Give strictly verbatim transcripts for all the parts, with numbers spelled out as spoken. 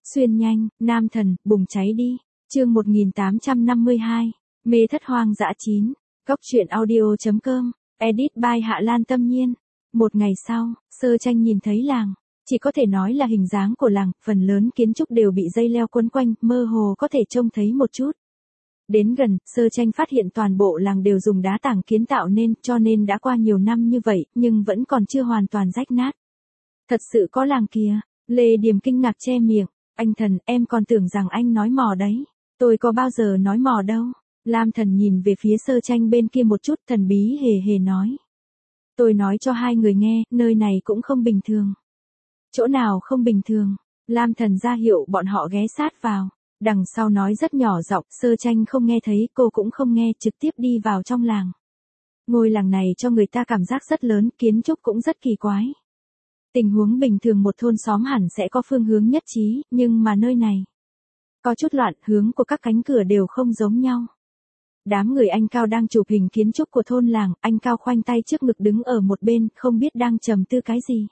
Xuyên nhanh, nam thần, bùng cháy đi. Chương một nghìn tám trăm năm mươi hai. Mê thất hoang dã chín. Góc truyện audio chấm com. Edit by Hạ Lan Tâm Nhiên. Một ngày sau, Sơ Tranh nhìn thấy làng. Chỉ có thể nói là hình dáng của làng, phần lớn kiến trúc đều bị dây leo quấn quanh, mơ hồ có thể trông thấy một chút. Đến gần, Sơ Tranh phát hiện toàn bộ làng đều dùng đá tảng kiến tạo nên, cho nên đã qua nhiều năm như vậy, nhưng vẫn còn chưa hoàn toàn rách nát. Thật sự có làng kìa. Lê Điềm kinh ngạc che miệng. Anh Thần, em còn tưởng rằng anh nói mò đấy. Tôi có bao giờ nói mò đâu. Lam Thần nhìn về phía Sơ Tranh bên kia một chút, thần bí hề hề nói. Tôi nói cho hai người nghe, nơi này cũng không bình thường. Chỗ nào không bình thường? Lam Thần ra hiệu bọn họ ghé sát vào. Đằng sau nói rất nhỏ giọng, Sơ Tranh không nghe thấy, cô cũng không nghe, trực tiếp đi vào trong làng. Ngôi làng này cho người ta cảm giác rất lớn, kiến trúc cũng rất kỳ quái. Tình huống bình thường một thôn xóm hẳn sẽ có phương hướng nhất trí, nhưng mà nơi này có chút loạn, hướng của các cánh cửa đều không giống nhau. Đám người anh Cao đang chụp hình kiến trúc của thôn làng, anh Cao khoanh tay trước ngực đứng ở một bên, không biết đang trầm tư cái gì.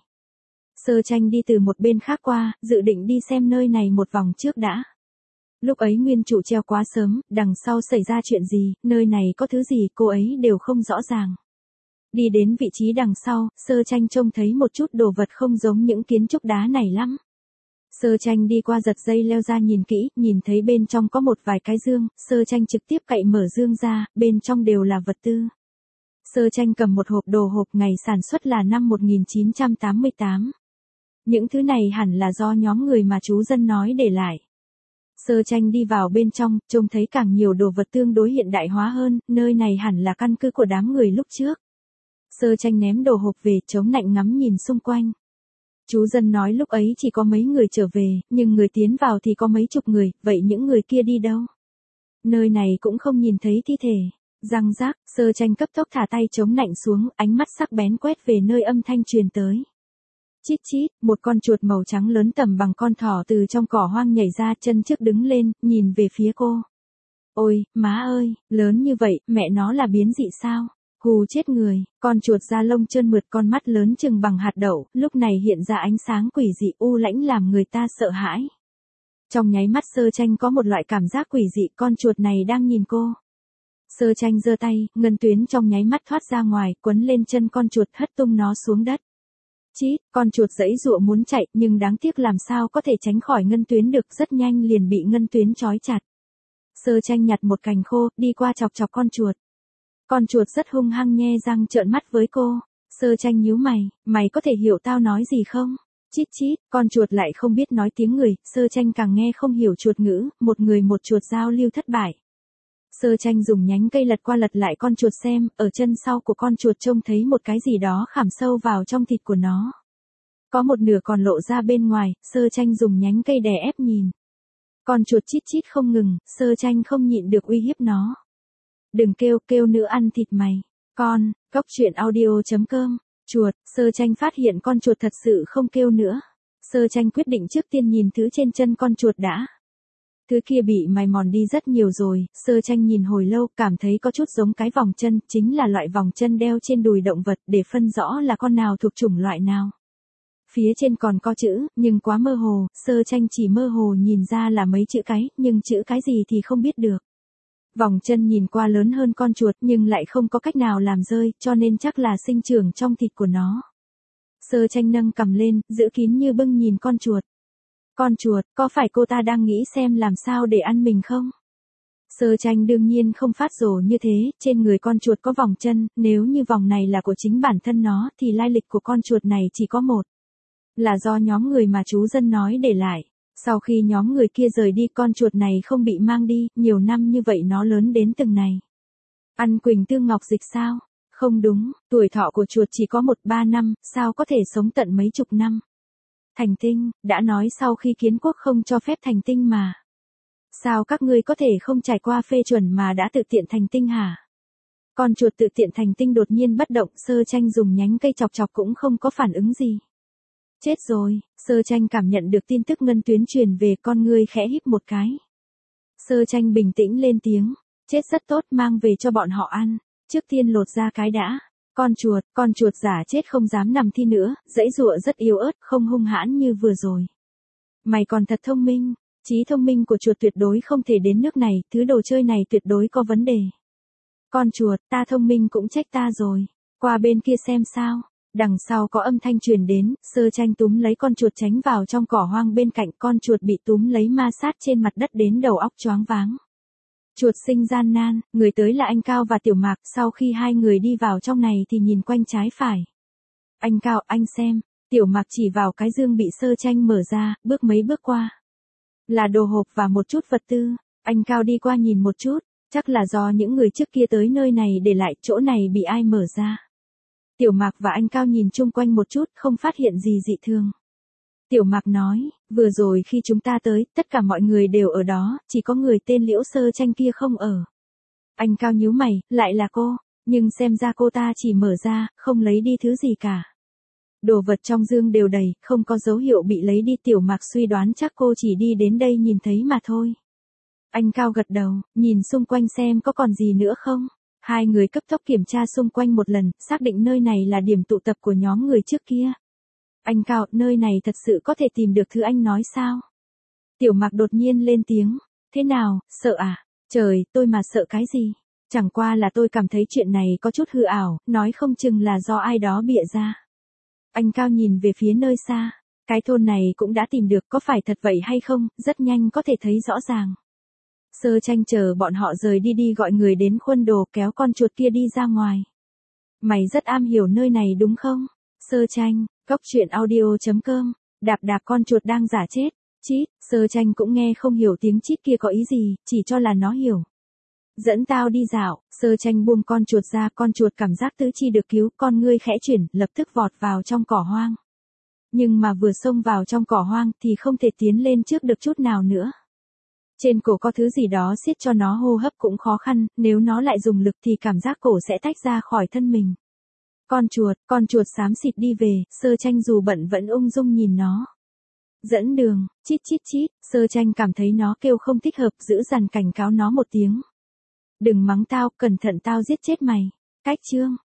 Sơ Tranh đi từ một bên khác qua, dự định đi xem nơi này một vòng trước đã. Lúc ấy nguyên chủ treo quá sớm, đằng sau xảy ra chuyện gì, nơi này có thứ gì, cô ấy đều không rõ ràng. Đi đến vị trí đằng sau, Sơ Tranh trông thấy một chút đồ vật không giống những kiến trúc đá này lắm. Sơ Tranh đi qua giật dây leo ra nhìn kỹ, nhìn thấy bên trong có một vài cái dương, Sơ Tranh trực tiếp cậy mở dương ra, bên trong đều là vật tư. Sơ Tranh cầm một hộp đồ, hộp ngày sản xuất là năm một nghìn chín trăm tám mươi tám. Những thứ này hẳn là do nhóm người mà chú dân nói để lại. Sơ Tranh đi vào bên trong, trông thấy càng nhiều đồ vật tương đối hiện đại hóa hơn, nơi này hẳn là căn cứ của đám người lúc trước. Sơ Tranh ném đồ hộp về, chống nạnh ngắm nhìn xung quanh. Chú dân nói lúc ấy chỉ có mấy người trở về, nhưng người tiến vào thì có mấy chục người, vậy những người kia đi đâu? Nơi này cũng không nhìn thấy thi thể. Răng rác, Sơ Tranh cấp tốc thả tay chống nạnh xuống, ánh mắt sắc bén quét về nơi âm thanh truyền tới. Chít chít, một con chuột màu trắng lớn tầm bằng con thỏ từ trong cỏ hoang nhảy ra, chân trước đứng lên, nhìn về phía cô. Ôi, má ơi, lớn như vậy, mẹ nó là biến dị sao? Hù chết người, con chuột da lông trơn mượt, con mắt lớn chừng bằng hạt đậu, lúc này hiện ra ánh sáng quỷ dị u lãnh làm người ta sợ hãi. Trong nháy mắt Sơ Tranh có một loại cảm giác quỷ dị, con chuột này đang nhìn cô. Sơ Tranh giơ tay, ngân tuyến trong nháy mắt thoát ra ngoài, quấn lên chân con chuột, hất tung nó xuống đất. Chít, con chuột giãy giụa muốn chạy, nhưng đáng tiếc làm sao có thể tránh khỏi ngân tuyến được, rất nhanh liền bị ngân tuyến trói chặt. Sơ Tranh nhặt một cành khô, đi qua chọc chọc con chuột. Con chuột rất hung hăng nhe răng trợn mắt với cô. Sơ Tranh nhíu mày, mày có thể hiểu tao nói gì không? Chít chít, con chuột lại không biết nói tiếng người, Sơ Tranh càng nghe không hiểu chuột ngữ, một người một chuột giao lưu thất bại. Sơ Tranh dùng nhánh cây lật qua lật lại con chuột xem, ở chân sau của con chuột trông thấy một cái gì đó khảm sâu vào trong thịt của nó. Có một nửa còn lộ ra bên ngoài, Sơ Tranh dùng nhánh cây đè ép nhìn. Con chuột chít chít không ngừng, Sơ Tranh không nhịn được uy hiếp nó. Đừng kêu, kêu nữa ăn thịt mày. Con, góc truyện audio chấm com. Chuột, Sơ Tranh phát hiện con chuột thật sự không kêu nữa. Sơ Tranh quyết định trước tiên nhìn thứ trên chân con chuột đã. Thứ kia bị mài mòn đi rất nhiều rồi, Sơ Tranh nhìn hồi lâu, cảm thấy có chút giống cái vòng chân, chính là loại vòng chân đeo trên đùi động vật để phân rõ là con nào thuộc chủng loại nào. Phía trên còn có chữ, nhưng quá mơ hồ, Sơ Tranh chỉ mơ hồ nhìn ra là mấy chữ cái, nhưng chữ cái gì thì không biết được. Vòng chân nhìn qua lớn hơn con chuột nhưng lại không có cách nào làm rơi, cho nên chắc là sinh trưởng trong thịt của nó. Sơ Tranh nâng cằm lên, giữ kín như bưng nhìn con chuột. Con chuột, có phải cô ta đang nghĩ xem làm sao để ăn mình không? Sơ Tranh đương nhiên không phát rồ như thế, trên người con chuột có vòng chân, nếu như vòng này là của chính bản thân nó thì lai lịch của con chuột này chỉ có một. Là do nhóm người mà chú dân nói để lại. Sau khi nhóm người kia rời đi, con chuột này không bị mang đi, nhiều năm như vậy nó lớn đến từng này. Ăn Quỳnh Tương Ngọc Dịch sao? Không đúng, tuổi thọ của chuột chỉ có một ba năm, sao có thể sống tận mấy chục năm? Thành tinh, đã nói sau khi kiến quốc không cho phép thành tinh mà. Sao các ngươi có thể không trải qua phê chuẩn mà đã tự tiện thành tinh hả? Con chuột tự tiện thành tinh đột nhiên bất động, Sơ Tranh dùng nhánh cây chọc chọc cũng không có phản ứng gì. Chết rồi, Sơ Tranh cảm nhận được tin tức ngân tuyến truyền về, con ngươi khẽ híp một cái. Sơ Tranh bình tĩnh lên tiếng, chết rất tốt, mang về cho bọn họ ăn, trước tiên lột ra cái đã. Con chuột, con chuột giả chết không dám nằm thi nữa, giãy giụa rất yếu ớt, không hung hãn như vừa rồi. Mày còn thật thông minh, trí thông minh của chuột tuyệt đối không thể đến nước này, thứ đồ chơi này tuyệt đối có vấn đề. Con chuột, ta thông minh cũng trách ta rồi, qua bên kia xem sao. Đằng sau có âm thanh truyền đến, Sơ Tranh túm lấy con chuột tránh vào trong cỏ hoang bên cạnh, con chuột bị túm lấy ma sát trên mặt đất đến đầu óc choáng váng. Chuột sinh gian nan, người tới là anh Cao và Tiểu Mạc, sau khi hai người đi vào trong này thì nhìn quanh trái phải. Anh Cao, anh xem, Tiểu Mạc chỉ vào cái dương bị Sơ Tranh mở ra, bước mấy bước qua. Là đồ hộp và một chút vật tư, anh Cao đi qua nhìn một chút, chắc là do những người trước kia tới nơi này để lại, chỗ này bị ai mở ra. Tiểu Mạc và anh Cao nhìn chung quanh một chút, không phát hiện gì dị thường. Tiểu Mạc nói, vừa rồi khi chúng ta tới, tất cả mọi người đều ở đó, chỉ có người tên Liễu Sơ Tranh kia không ở. Anh Cao nhíu mày, lại là cô, nhưng xem ra cô ta chỉ mở ra, không lấy đi thứ gì cả. Đồ vật trong dương đều đầy, không có dấu hiệu bị lấy đi. Tiểu Mạc suy đoán chắc cô chỉ đi đến đây nhìn thấy mà thôi. Anh Cao gật đầu, nhìn xung quanh xem có còn gì nữa không. Hai người cấp tốc kiểm tra xung quanh một lần, xác định nơi này là điểm tụ tập của nhóm người trước kia. Anh Cao, nơi này thật sự có thể tìm được thứ anh nói sao? Tiểu Mạc đột nhiên lên tiếng, thế nào, sợ à? Trời, tôi mà sợ cái gì? Chẳng qua là tôi cảm thấy chuyện này có chút hư ảo, nói không chừng là do ai đó bịa ra. Anh Cao nhìn về phía nơi xa, cái thôn này cũng đã tìm được, có phải thật vậy hay không, rất nhanh có thể thấy rõ ràng. Sơ Tranh chờ bọn họ rời đi đi gọi người đến khuôn đồ, kéo con chuột kia đi ra ngoài. Mày rất am hiểu nơi này đúng không? Sơ Tranh, Góc Truyện Audio chấm com, đạp đạp con chuột đang giả chết, chít, Sơ Tranh cũng nghe không hiểu tiếng chít kia có ý gì, chỉ cho là nó hiểu. Dẫn tao đi dạo, Sơ Tranh buông con chuột ra, con chuột cảm giác tứ chi được cứu, con ngươi khẽ chuyển, lập tức vọt vào trong cỏ hoang. Nhưng mà vừa xông vào trong cỏ hoang thì không thể tiến lên trước được chút nào nữa. Trên cổ có thứ gì đó siết cho nó hô hấp cũng khó khăn, nếu nó lại dùng lực thì cảm giác cổ sẽ tách ra khỏi thân mình. Con chuột, con chuột xám xịt đi về, Sơ Tranh dù bận vẫn ung dung nhìn nó. Dẫn đường, chít chít chít, Sơ Tranh cảm thấy nó kêu không thích hợp, giữ dằn cảnh cáo nó một tiếng. Đừng mắng tao, cẩn thận tao giết chết mày. Cách chương.